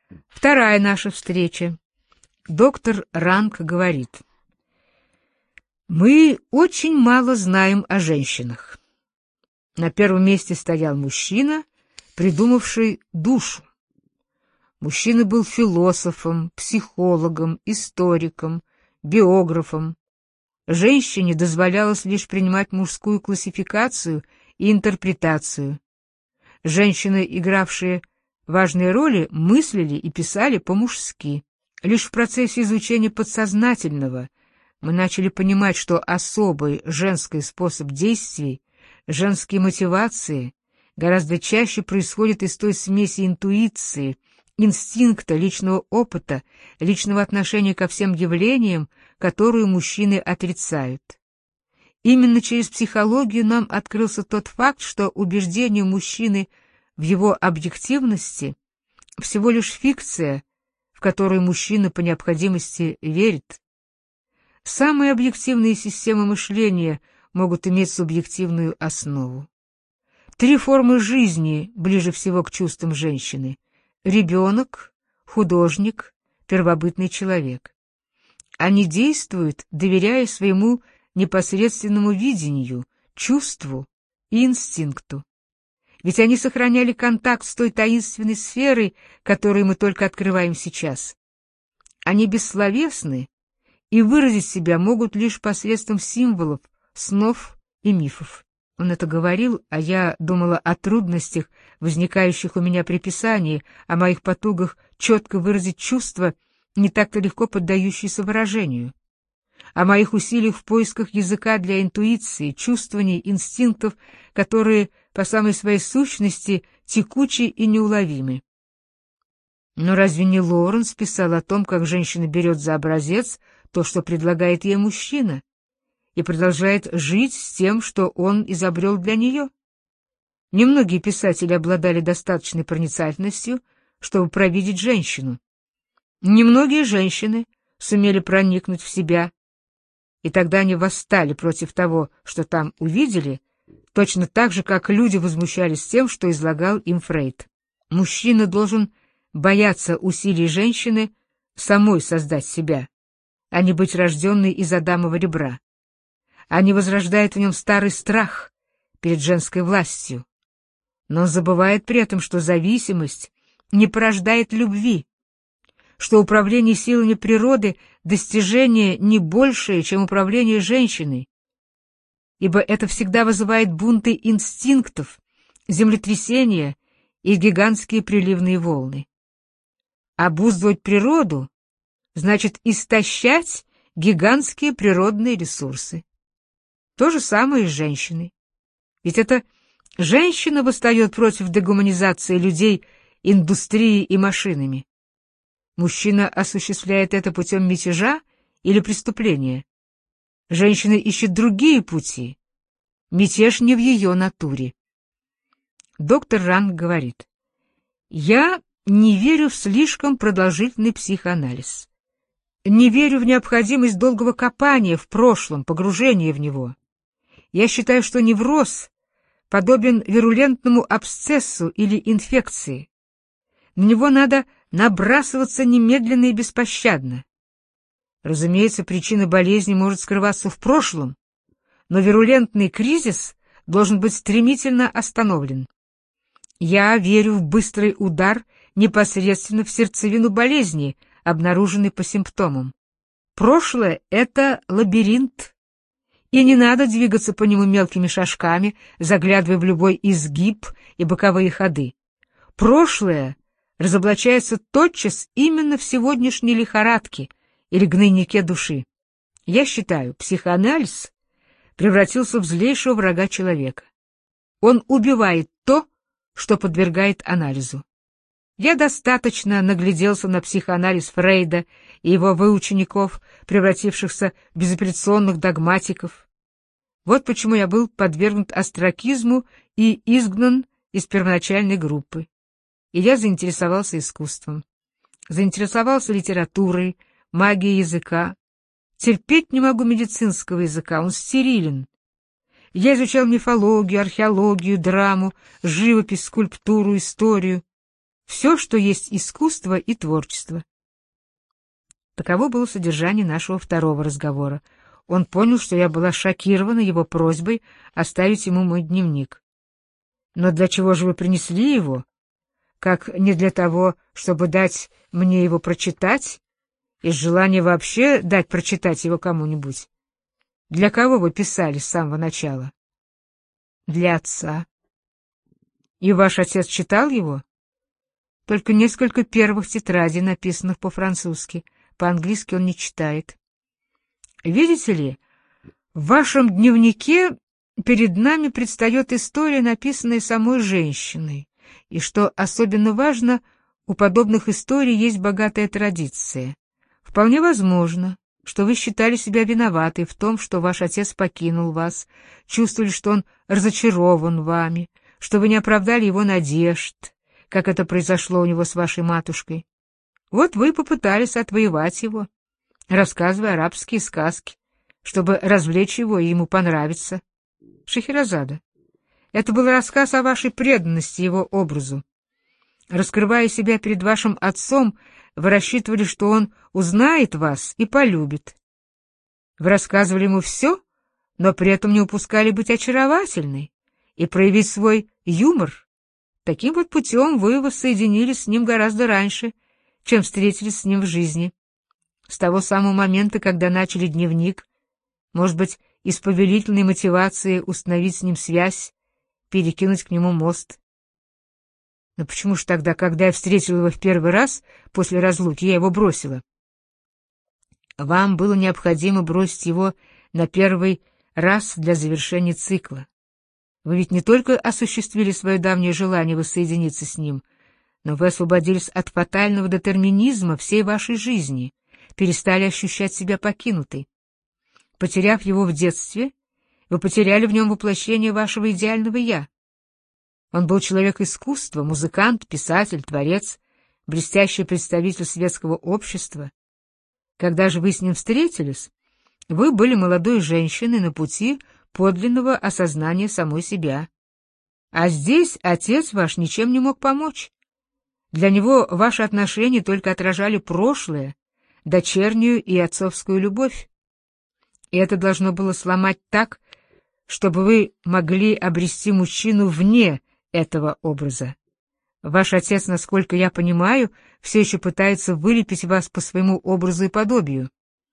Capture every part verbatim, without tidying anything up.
Вторая наша встреча. Доктор Ранг говорит: «Мы очень мало знаем о женщинах». На первом месте стоял мужчина, придумавший душу. Мужчина был философом, психологом, историком, биографом. Женщине дозволялось лишь принимать мужскую классификацию и интерпретацию. Женщины, игравшие важные роли, мыслили и писали по-мужски. Лишь в процессе изучения подсознательного мы начали понимать, что особый женский способ действий, женские мотивации гораздо чаще происходят из той смеси интуиции, инстинкта, личного опыта, личного отношения ко всем явлениям, которую мужчины отрицают. Именно через психологию нам открылся тот факт, что убеждение мужчины в его объективности всего лишь фикция, в которую мужчина по необходимости верит. Самые объективные системы мышления могут иметь субъективную основу. Три формы жизни ближе всего к чувствам женщины: ребенок, художник, первобытный человек. Они действуют, доверяя своему непосредственному видению, чувству и инстинкту. Ведь они сохраняли контакт с той таинственной сферой, которую мы только открываем сейчас. Они бессловесны и выразить себя могут лишь посредством символов, снов и мифов. Он это говорил, а я думала о трудностях, возникающих у меня при писании, о моих потугах четко выразить чувства, не так-то легко поддающиеся выражению, о моих усилиях в поисках языка для интуиции, чувствований, инстинктов, которые по самой своей сущности текучи и неуловимы. Но разве не Лоуренс писал о том, как женщина берет за образец то, что предлагает ей мужчина, и продолжает жить с тем, что он изобрел для нее? Немногие писатели обладали достаточной проницательностью, чтобы провидеть женщину. Немногие женщины сумели проникнуть в себя, и тогда они восстали против того, что там увидели, точно так же, как люди возмущались тем, что излагал им Фрейд. Мужчина должен бояться усилий женщины самой создать себя, а не быть рожденной из адамова ребра. Они возрождают в нем старый страх перед женской властью. Но он забывает при этом, что зависимость не порождает любви, что управление силами природы — достижение не большее, чем управление женщиной, ибо это всегда вызывает бунты инстинктов, землетрясения и гигантские приливные волны. Обуздывать природу значит истощать гигантские природные ресурсы. То же самое и с женщиной. Ведь это женщина восстает против дегуманизации людей индустрией и машинами. Мужчина осуществляет это путем мятежа или преступления. Женщина ищет другие пути. Мятеж не в ее натуре. Доктор Ранг говорит: «Я не верю в слишком продолжительный психоанализ. Не верю в необходимость долгого копания в прошлом, погружения в него. Я считаю, что невроз подобен вирулентному абсцессу или инфекции. На него надо набрасываться немедленно и беспощадно. Разумеется, причина болезни может скрываться в прошлом, но вирулентный кризис должен быть стремительно остановлен. Я верю в быстрый удар непосредственно в сердцевину болезни, обнаруженной по симптомам. Прошлое — это лабиринт, и не надо двигаться по нему мелкими шажками, заглядывая в любой изгиб и боковые ходы. Прошлое разоблачается тотчас именно в сегодняшней лихорадке или гнойнике души. Я считаю, психоанализ превратился в злейшего врага человека. Он убивает то, что подвергает анализу. Я достаточно нагляделся на психоанализ Фрейда и его выучеников, превратившихся в безапелляционных догматиков. Вот почему я был подвергнут остракизму и изгнан из первоначальной группы. И я заинтересовался искусством, заинтересовался литературой, магией языка. Терпеть не могу медицинского языка, он стерилен. Я изучал мифологию, археологию, драму, живопись, скульптуру, историю. все, что есть искусство и творчество. Таково было содержание нашего второго разговора. Он понял, что я была шокирована его просьбой оставить ему мой дневник. «Но для чего же вы принесли его? Как не для того, чтобы дать мне его прочитать? Из желания вообще дать прочитать его кому-нибудь? Для кого вы писали с самого начала?» «Для отца». «И ваш отец читал его?» «Только несколько первых тетрадей, написанных по-французски. По-английски он не читает». «Видите ли, в вашем дневнике перед нами предстает история, написанная самой женщиной, и, что особенно важно, у подобных историй есть богатая традиция. Вполне возможно, что вы считали себя виноватой в том, что ваш отец покинул вас, чувствовали, что он разочарован вами, что вы не оправдали его надежд, как это произошло у него с вашей матушкой. Вот вы попытались отвоевать его, рассказывая арабские сказки, чтобы развлечь его и ему понравиться. Шахерезада, это был рассказ о вашей преданности его образу. Раскрывая себя перед вашим отцом, вы рассчитывали, что он узнает вас и полюбит. Вы рассказывали ему все, но при этом не упускали быть очаровательной и проявить свой юмор. Таким вот путем вы воссоединились с ним гораздо раньше, чем встретились с ним в жизни. С того самого момента, когда начали дневник, может быть, из повелительной мотивации установить с ним связь, перекинуть к нему мост. Но почему же тогда, когда я встретила его в первый раз после разлуки, я его бросила? Вам было необходимо бросить его на первый раз для завершения цикла. Вы ведь не только осуществили свое давнее желание воссоединиться с ним, но вы освободились от фатального детерминизма всей вашей жизни, перестали ощущать себя покинутой. Потеряв его в детстве, вы потеряли в нем воплощение вашего идеального «я». Он был человек искусства, музыкант, писатель, творец, блестящий представитель светского общества. Когда же вы с ним встретились, вы были молодой женщиной на пути подлинного осознания самой себя. А здесь отец ваш ничем не мог помочь. Для него ваши отношения только отражали прошлое, дочернюю и отцовскую любовь. И это должно было сломать так, чтобы вы могли обрести мужчину вне этого образа. Ваш отец, насколько я понимаю, все еще пытается вылепить вас по своему образу и подобию.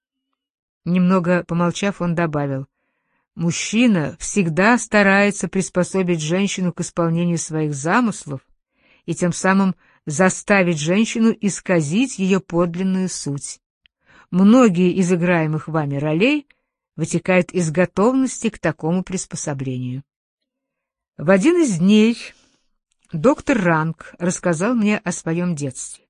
Немного помолчав, он добавил: мужчина всегда старается приспособить женщину к исполнению своих замыслов и тем самым заставить женщину исказить ее подлинную суть. Многие из играемых вами ролей вытекают из готовности к такому приспособлению. В один из дней доктор Ранг рассказал мне о своем детстве.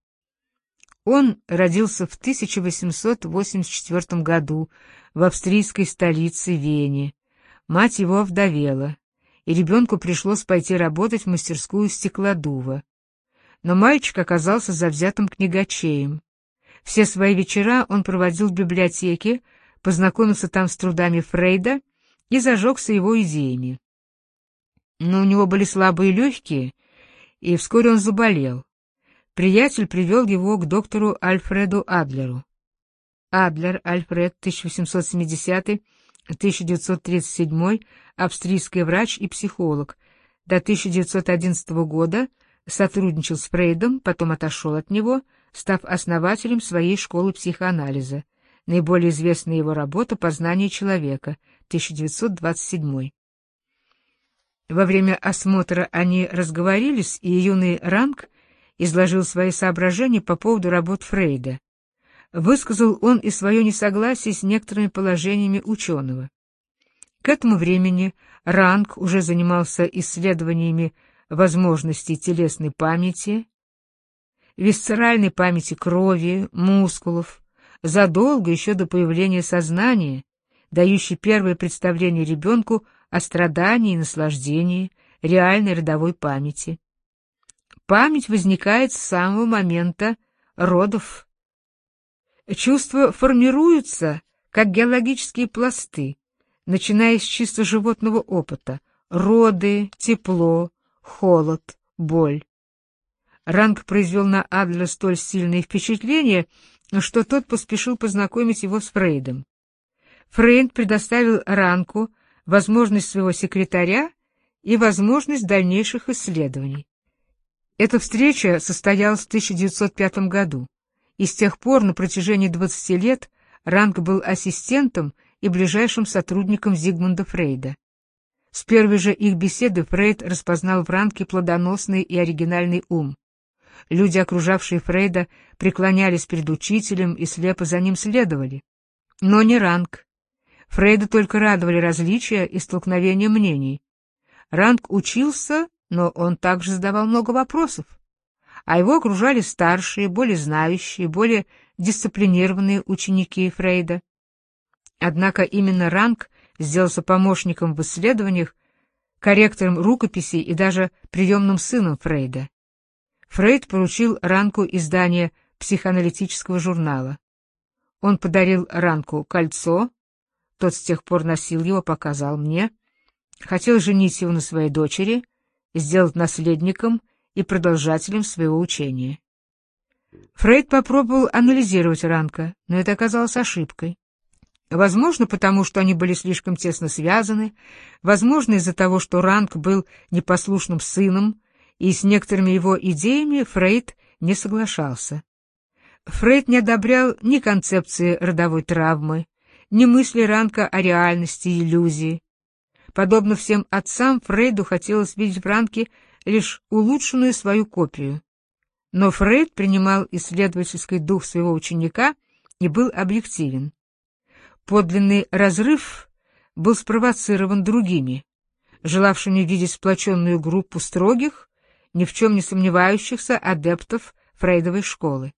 Он родился в тысяча восемьсот восемьдесят четвёртом году в австрийской столице Вене. Мать его овдовела, и ребенку пришлось пойти работать в мастерскую стеклодува. Но мальчик оказался завзятым книгачеем. Все свои вечера он проводил в библиотеке, познакомился там с трудами Фрейда и зажегся его идеями. Но у него были слабые легкие, и вскоре он заболел. Приятель привел его к доктору Альфреду Адлеру. Адлер Альфред, тысяча восемьсот семидесятый — тысяча девятьсот тридцать седьмой, австрийский врач и психолог. До тысяча девятьсот одиннадцатого года сотрудничал с Фрейдом, потом отошел от него, став основателем своей школы психоанализа. Наиболее известная его работа «Познание человека», тысяча девятьсот двадцать седьмой. Во время осмотра они разговорились, и юный Ранг изложил свои соображения по поводу работ Фрейда. Высказал он и свое несогласие с некоторыми положениями ученого. К этому времени Ранг уже занимался исследованиями возможностей телесной памяти, висцеральной памяти крови, мускулов, задолго еще до появления сознания, дающей первое представление ребенку о страдании и наслаждении, реальной родовой памяти. Память возникает с самого момента родов. Чувства формируются, как геологические пласты, начиная с чисто животного опыта: роды, тепло, холод, боль. Ранг произвел на Адлера столь сильное впечатление, что тот поспешил познакомить его с Фрейдом. Фрейд предоставил Рангу возможность своего секретаря и возможность дальнейших исследований. Эта встреча состоялась в тысяча девятьсот пятом году, и с тех пор на протяжении двадцати лет Ранг был ассистентом и ближайшим сотрудником Зигмунда Фрейда. С первой же их беседы Фрейд распознал в Ранге плодоносный и оригинальный ум. Люди, окружавшие Фрейда, преклонялись перед учителем и слепо за ним следовали. Но не Ранг. Фрейда только радовали различия и столкновения мнений. Ранг учился, но он также задавал много вопросов, а его окружали старшие, более знающие, более дисциплинированные ученики Фрейда. Однако именно Ранг сделался помощником в исследованиях, корректором рукописей и даже приемным сыном Фрейда. Фрейд поручил Рангу издание психоаналитического журнала. Он подарил Рангу кольцо, тот с тех пор носил его, показал мне, хотел женить его на своей дочери, сделать наследником и продолжателем своего учения. Фрейд попробовал анализировать Ранга, но это оказалось ошибкой. Возможно, потому что они были слишком тесно связаны, возможно, из-за того, что Ранг был непослушным сыном, и с некоторыми его идеями Фрейд не соглашался. Фрейд не одобрял ни концепции родовой травмы, ни мысли Ранга о реальности и иллюзии. Подобно всем отцам, Фрейду хотелось видеть в Ранге лишь улучшенную свою копию. Но Фрейд принимал исследовательский дух своего ученика и был объективен. Подлинный разрыв был спровоцирован другими, желавшими видеть сплоченную группу строгих, ни в чем не сомневающихся адептов Фрейдовой школы.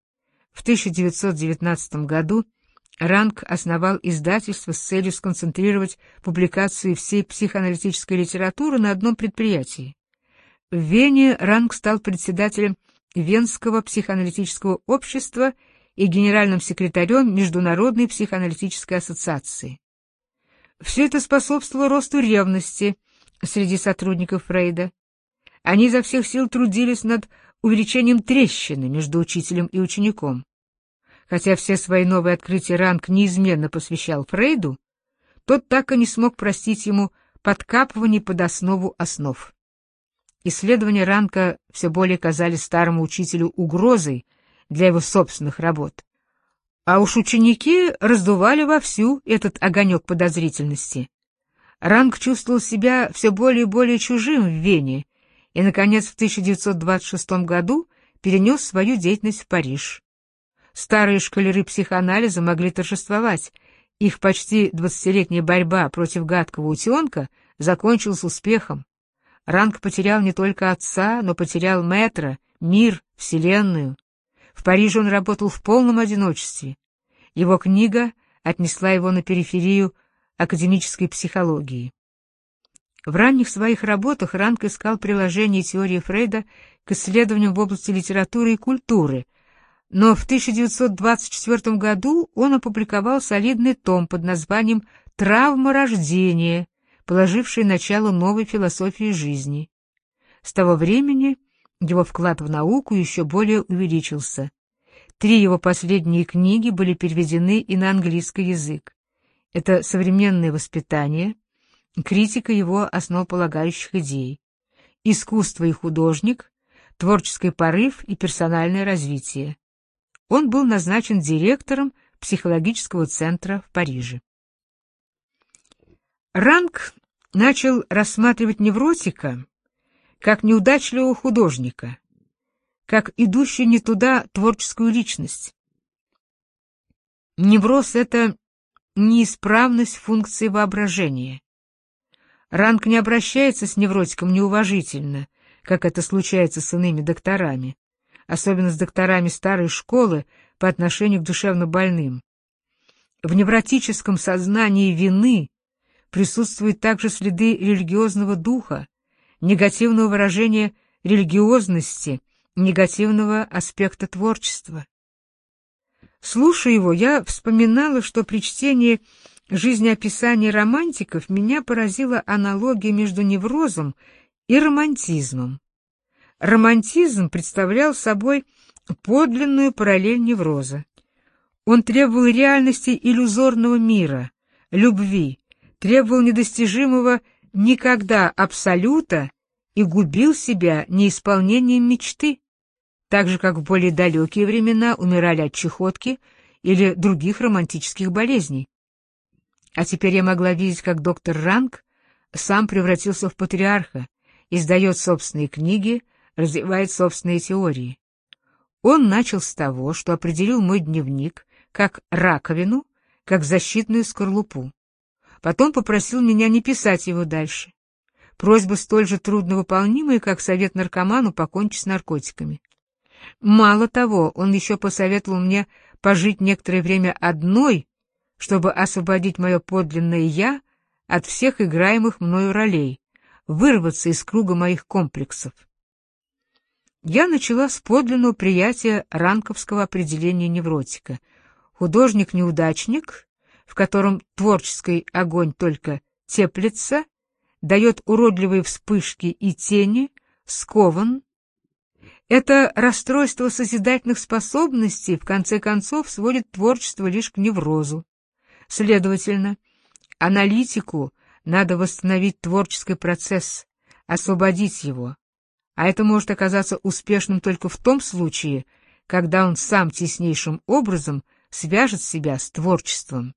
В тысяча девятьсот девятнадцатом году Ранг основал издательство с целью сконцентрировать публикацию всей психоаналитической литературы на одном предприятии. В Вене Ранг стал председателем Венского психоаналитического общества и генеральным секретарем Международной психоаналитической ассоциации. Все это способствовало росту ревности среди сотрудников Фрейда. Они изо всех сил трудились над увеличением трещины между учителем и учеником. Хотя все свои новые открытия Ранг неизменно посвящал Фрейду, тот так и не смог простить ему подкапывание под основу основ. Исследования Ранга все более казались старому учителю угрозой для его собственных работ. А уж ученики раздували вовсю этот огонек подозрительности. Ранг чувствовал себя все более и более чужим в Вене и, наконец, в тысяча девятьсот двадцать шестом году перенес свою деятельность в Париж. Старые школяры психоанализа могли торжествовать. Их почти двадцатилетняя борьба против гадкого утенка закончилась успехом. Ранг потерял не только отца, но потерял мэтра, мир, вселенную. В Париже он работал в полном одиночестве. Его книга отнесла его на периферию академической психологии. В ранних своих работах Ранг искал приложение теории Фрейда к исследованиям в области литературы и культуры, но в тысяча девятьсот двадцать четвёртом году он опубликовал солидный том под названием «Травма рождения», положивший начало новой философии жизни. С того времени его вклад в науку еще более увеличился. Три его последние книги были переведены и на английский язык. Это «Современное воспитание», критика его основополагающих идей, «Искусство и художник», «Творческий порыв и персональное развитие». Он был назначен директором психологического центра в Париже. Ранг начал рассматривать невротика как неудачливого художника, как идущую не туда творческую личность. Невроз — это неисправность функции воображения. Ранг не обращается с невротиком неуважительно, как это случается с иными докторами, особенно с докторами старой школы по отношению к душевнобольным. В невротическом сознании вины присутствуют также следы религиозного духа, негативного выражения религиозности, негативного аспекта творчества. Слушая его, я вспоминала, что при чтении жизнеописаний романтиков меня поразила аналогия между неврозом и романтизмом. Романтизм представлял собой подлинную параллель невроза. Он требовал реальности иллюзорного мира, любви, требовал недостижимого никогда абсолюта и губил себя неисполнением мечты, так же, как в более далекие времена умирали от чахотки или других романтических болезней. А теперь я могла видеть, как доктор Ранг сам превратился в патриарха, издает собственные книги, развивает собственные теории. Он начал с того, что определил мой дневник как раковину, как защитную скорлупу. Потом попросил меня не писать его дальше. Просьба столь же трудновыполнимая, как совет наркоману покончить с наркотиками. Мало того, он еще посоветовал мне пожить некоторое время одной, чтобы освободить мое подлинное «я» от всех играемых мною ролей, вырваться из круга моих комплексов. Я начала с подлинного приятия ранковского определения невротика. Художник-неудачник, в котором творческий огонь только теплится, дает уродливые вспышки и тени, скован. Это расстройство созидательных способностей в конце концов сводит творчество лишь к неврозу. Следовательно, аналитику надо восстановить творческий процесс, освободить его, а это может оказаться успешным только в том случае, когда он сам теснейшим образом свяжет себя с творчеством.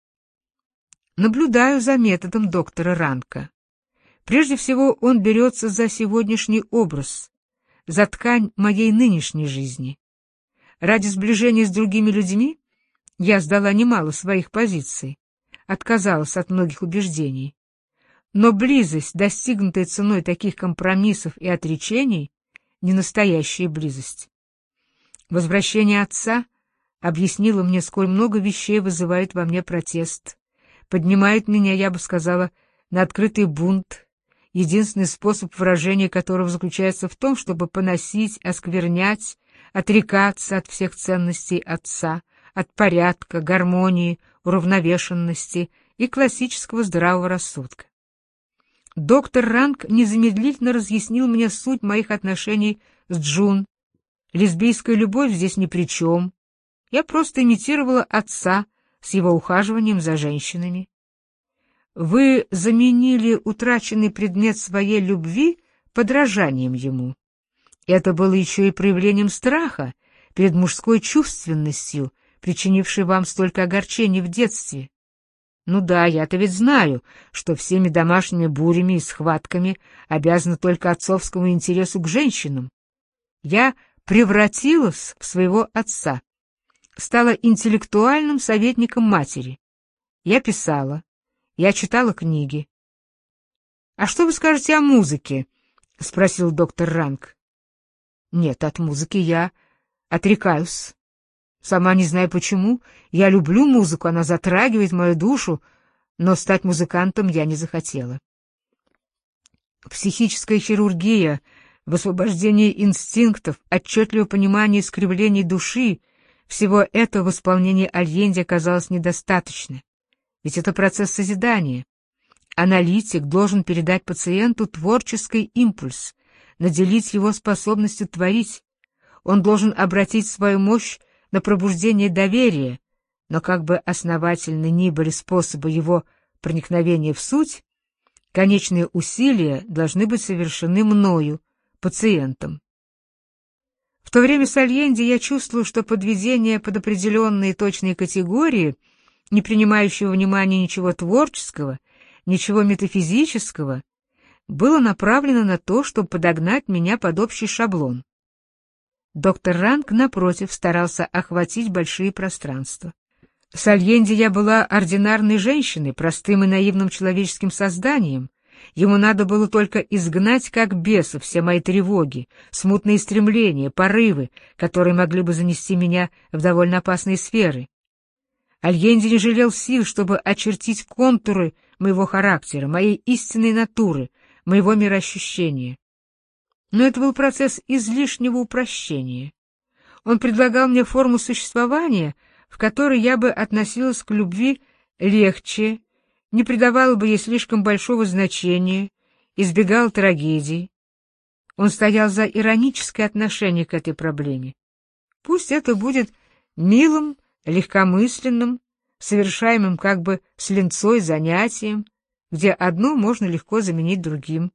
Наблюдаю за методом доктора Ранка. Прежде всего он берется за сегодняшний образ, за ткань моей нынешней жизни. Ради сближения с другими людьми я сдала немало своих позиций, отказалась от многих убеждений. Но близость, достигнутая ценой таких компромиссов и отречений, не настоящая близость. Возвращение отца объяснило мне, сколь много вещей вызывает во мне протест, поднимает меня, я бы сказала, на открытый бунт, единственный способ выражения которого заключается в том, чтобы поносить, осквернять, отрекаться от всех ценностей отца, от порядка, гармонии, уравновешенности и классического здравого рассудка. Доктор Ранг незамедлительно разъяснил мне суть моих отношений с Джун. Лесбийская любовь здесь ни при чем. Я просто имитировала отца с его ухаживанием за женщинами. Вы заменили утраченный предмет своей любви подражанием ему. Это было еще и проявлением страха перед мужской чувственностью, причинившей вам столько огорчений в детстве. Ну да, я-то ведь знаю, что всеми домашними бурями и схватками обязана только отцовскому интересу к женщинам. Я превратилась в своего отца, стала интеллектуальным советником матери. Я писала, я читала книги. — А что вы скажете о музыке? — спросил доктор Ранг. — Нет, от музыки я отрекаюсь. Сама не знаю почему. Я люблю музыку, она затрагивает мою душу, но стать музыкантом я не захотела. Психическая хирургия, высвобождение инстинктов, отчетливое понимание искривлений души — всего этого в исполнении Альенди оказалось недостаточно. Ведь это процесс созидания. Аналитик должен передать пациенту творческий импульс, наделить его способностью творить. Он должен обратить свою мощь на пробуждение доверия, но как бы основательны ни были способы его проникновения в суть, конечные усилия должны быть совершены мною, пациентом. В то время с Альенди я чувствовал, что подведение под определенные точные категории, не принимающего внимания ничего творческого, ничего метафизического, было направлено на то, чтобы подогнать меня под общий шаблон. Доктор Ранг, напротив, старался охватить большие пространства. С Альенди я была ординарной женщиной, простым и наивным человеческим созданием. Ему надо было только изгнать как беса все мои тревоги, смутные стремления, порывы, которые могли бы занести меня в довольно опасные сферы. Альенди не жалел сил, чтобы очертить контуры моего характера, моей истинной натуры, моего мироощущения. Но это был процесс излишнего упрощения. Он предлагал мне форму существования, в которой я бы относилась к любви легче, не придавала бы ей слишком большого значения, избегала трагедий. Он стоял за ироническое отношение к этой проблеме. Пусть это будет милым, легкомысленным, совершаемым как бы с линцой занятием, где одно можно легко заменить другим.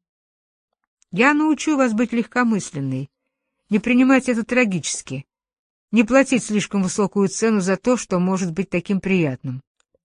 Я научу вас быть легкомысленной, не принимать это трагически, не платить слишком высокую цену за то, что может быть таким приятным.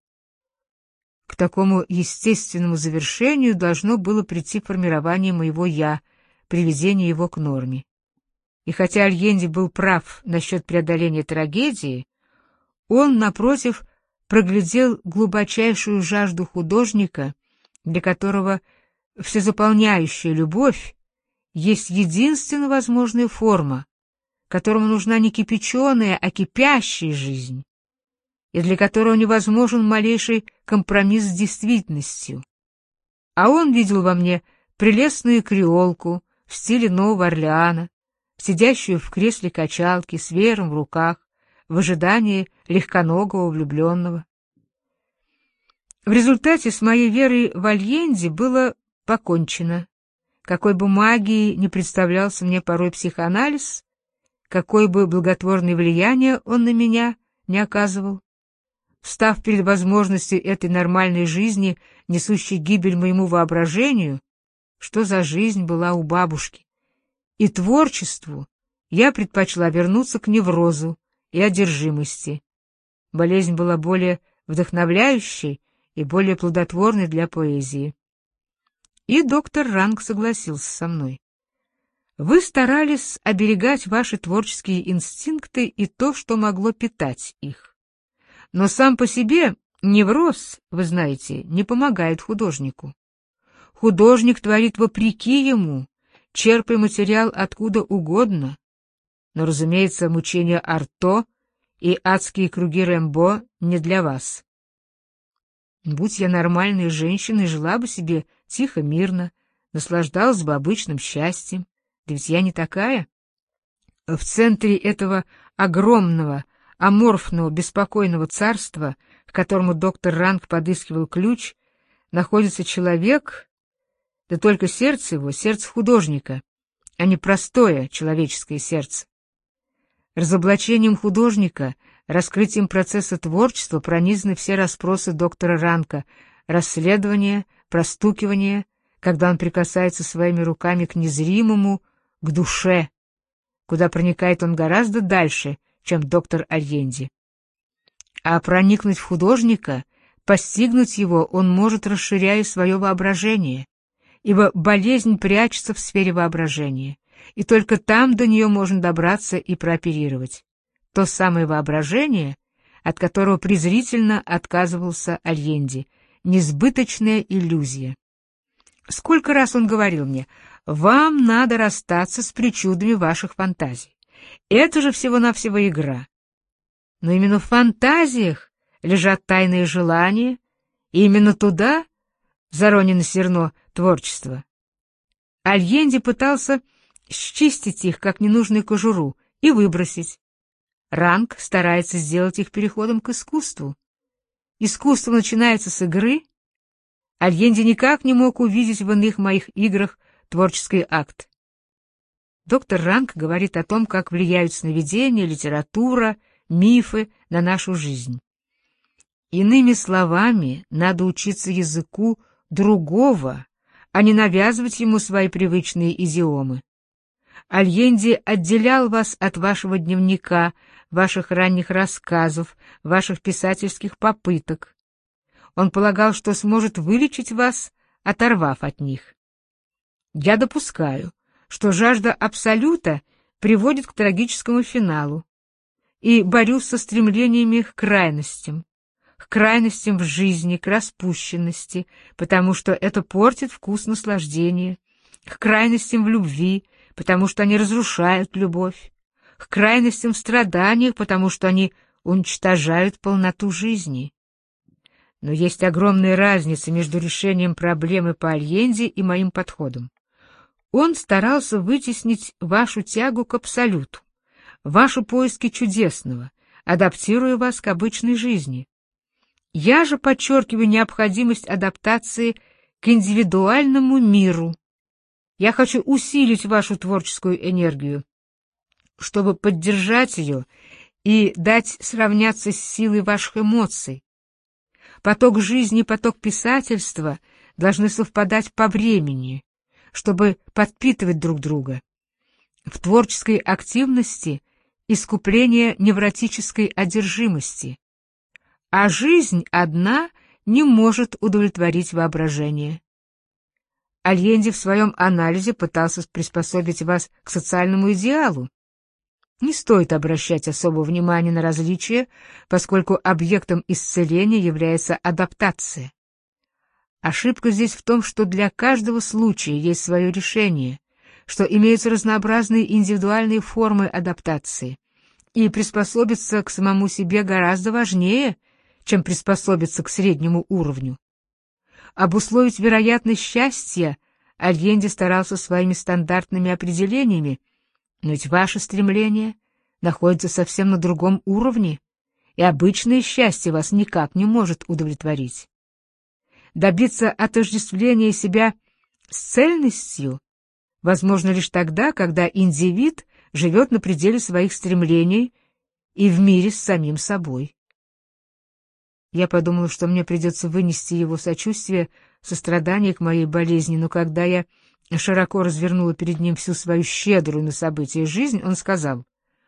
К такому естественному завершению должно было прийти формирование моего «я», приведение его к норме. И хотя Альенди был прав насчет преодоления трагедии, он, напротив, проглядел глубочайшую жажду художника, для которого всезаполняющая любовь есть единственно возможная форма, которому нужна не кипяченая, а кипящая жизнь, и для которого невозможен малейший компромисс с действительностью. А он видел во мне прелестную креолку в стиле Нового Орлеана, сидящую в кресле качалки с веером в руках, в ожидании легконогого влюбленного. В результате с моей верой в Альенди было покончено. Какой бы магией ни представлялся мне порой психоанализ, какое бы благотворное влияние он на меня не оказывал, встав перед возможностью этой нормальной жизни, несущей гибель моему воображению, что за жизнь была у бабушки, и творчеству, я предпочла вернуться к неврозу и одержимости. Болезнь была более вдохновляющей и более плодотворной для поэзии. И доктор Ранг согласился со мной. Вы старались оберегать ваши творческие инстинкты и то, что могло питать их. Но сам по себе невроз, вы знаете, не помогает художнику. Художник творит вопреки ему, черпая материал откуда угодно. Но, разумеется, мучения Арто и адские круги Рэмбо не для вас. Будь я нормальной женщиной, жила бы себе тихо, мирно, наслаждалась бы обычным счастьем. Да ведь я не такая. В центре этого огромного, аморфного, беспокойного царства, к которому доктор Ранг подыскивал ключ, находится человек, да только сердце его — сердце художника, а не простое человеческое сердце. Разоблачением художника, раскрытием процесса творчества пронизаны все расспросы доктора Ранга, расследования, простукивания, когда он прикасается своими руками к незримому, к душе, куда проникает он гораздо дальше, чем доктор Альенди. А проникнуть в художника, постигнуть его он может, расширяя свое воображение, ибо болезнь прячется в сфере воображения, и только там до нее можно добраться и прооперировать. То самое воображение, от которого презрительно отказывался Альенди, несбыточная иллюзия. Сколько раз он говорил мне: «Вам надо расстаться с причудами ваших фантазий. Это же всего-навсего игра». Но именно в фантазиях лежат тайные желания, и именно туда заронено зерно творчества. Альенди пытался счистить их, как ненужную кожуру, и выбросить. Ранг старается сделать их переходом к искусству. Искусство начинается с игры. Альенди никак не мог увидеть в иных моих играх творческий акт. Доктор Ранг говорит о том, как влияют сновидения, литература, мифы на нашу жизнь. Иными словами, надо учиться языку другого, а не навязывать ему свои привычные идиомы. Альенди отделял вас от вашего дневника, ваших ранних рассказов, ваших писательских попыток. Он полагал, что сможет вылечить вас, оторвав от них. Я допускаю, что жажда абсолюта приводит к трагическому финалу, и борюсь со стремлениями к крайностям, к крайностям в жизни, к распущенности, потому что это портит вкус наслаждения, к крайностям в любви, потому что они разрушают любовь, к крайностям в страданиях, потому что они уничтожают полноту жизни. Но есть огромная разница между решением проблемы по Альенди и моим подходом. Он старался вытеснить вашу тягу к абсолюту, ваши поиски чудесного, адаптируя вас к обычной жизни. Я же подчеркиваю необходимость адаптации к индивидуальному миру, Я хочу усилить вашу творческую энергию, чтобы поддержать ее и дать сравняться с силой ваших эмоций. Поток жизни и поток писательства должны совпадать по времени, чтобы подпитывать друг друга. В творческой активности искупление невротической одержимости, а жизнь одна не может удовлетворить воображение. Альенде в своем анализе пытался приспособить вас к социальному идеалу. Не стоит обращать особого внимания на различия, поскольку объектом исцеления является адаптация. Ошибка здесь в том, что для каждого случая есть свое решение, что имеются разнообразные индивидуальные формы адаптации, и приспособиться к самому себе гораздо важнее, чем приспособиться к среднему уровню. Обусловить вероятность счастья Альенде старался своими стандартными определениями, но ведь ваше стремление находится совсем на другом уровне, и обычное счастье вас никак не может удовлетворить. Добиться отождествления себя с цельностью возможно лишь тогда, когда индивид живет на пределе своих стремлений и в мире с самим собой. Я подумала, что мне придется вынести его сочувствие, сострадание к моей болезни, но когда я широко развернула перед ним всю свою щедрую на события жизнь, он сказал: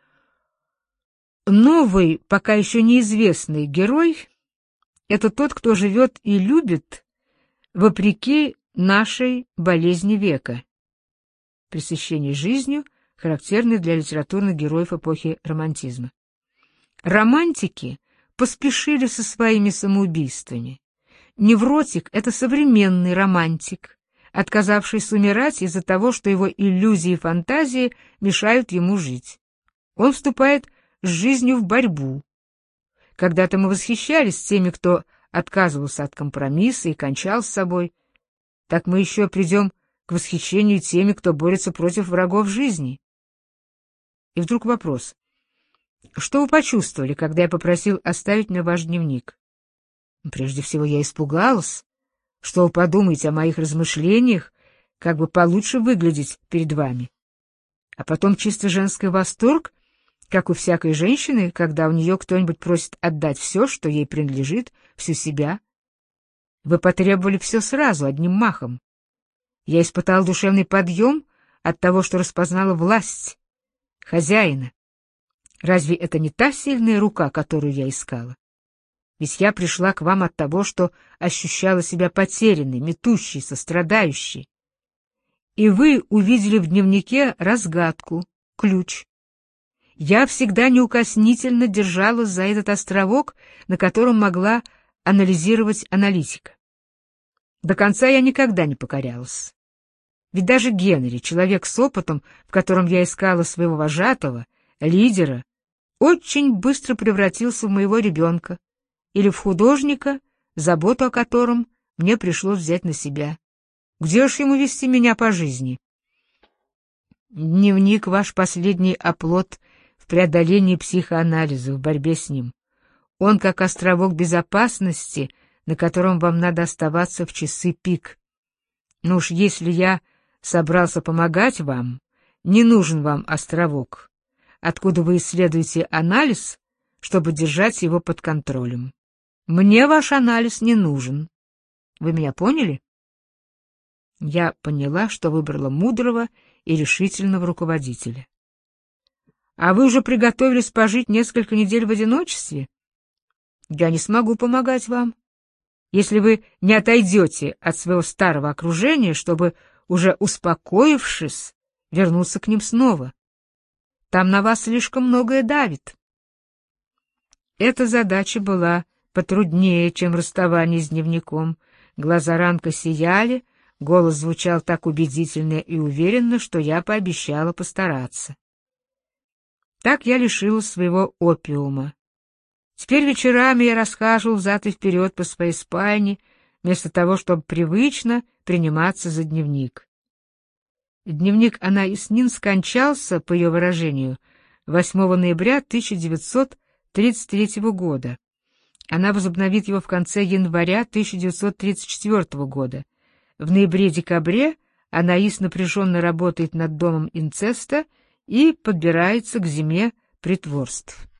«Новый, пока еще неизвестный герой — это тот, кто живет и любит вопреки нашей болезни века». Пресыщение жизнью, характерное для литературных героев эпохи романтизма. Романтики поспешили со своими самоубийствами. Невротик — это современный романтик, отказавшийся умирать из-за того, что его иллюзии и фантазии мешают ему жить. Он вступает с жизнью в борьбу. Когда-то мы восхищались теми, кто отказывался от компромисса и кончал с собой. Так мы еще придем к восхищению теми, кто борется против врагов жизни. И вдруг вопрос. Что вы почувствовали, когда я попросил оставить мне ваш дневник? Прежде всего, я испугалась. Что вы подумаете о моих размышлениях, как бы получше выглядеть перед вами? А потом чисто женский восторг, как у всякой женщины, когда у нее кто-нибудь просит отдать все, что ей принадлежит, всю себя. Вы потребовали все сразу, одним махом. Я испытал душевный подъем от того, что распознала власть хозяина. Разве это не та сильная рука, которую я искала? Ведь я пришла к вам от того, что ощущала себя потерянной, метущей, сострадающей. И вы увидели в дневнике разгадку, ключ. Я всегда неукоснительно держалась за этот островок, на котором могла анализировать аналитика. До конца я никогда не покорялась. Ведь даже Генри, человек с опытом, в котором я искала своего вожатого, лидера, очень быстро превратился в моего ребенка или в художника, заботу о котором мне пришлось взять на себя. Где ж ему вести меня по жизни? Дневник — ваш последний оплот в преодолении психоанализа, в борьбе с ним. Он как островок безопасности, на котором вам надо оставаться в часы пик. Но уж если я собрался помогать вам, не нужен вам островок, откуда вы исследуете анализ, чтобы держать его под контролем. Мне ваш анализ не нужен. Вы меня поняли? Я поняла, что выбрала мудрого и решительного руководителя. А вы уже приготовились пожить несколько недель в одиночестве? Я не смогу помогать вам, если вы не отойдете от своего старого окружения, чтобы, уже успокоившись, вернуться к ним снова. Там на вас слишком многое давит. Эта задача была потруднее, чем расставание с дневником. Глаза Ранка сияли, голос звучал так убедительно и уверенно, что я пообещала постараться. Так я лишилась своего опиума. Теперь вечерами я расхаживал взад и вперед по своей спальне, вместо того, чтобы привычно приниматься за дневник. Дневник Анаис Нин скончался, по ее выражению, восьмого ноября тысяча девятьсот тридцать третьего года. Она возобновит его в конце января тысяча девятьсот тридцать четвёртого года. В ноябре-декабре Анаис напряженно работает над домом инцеста и подбирается к зиме притворств.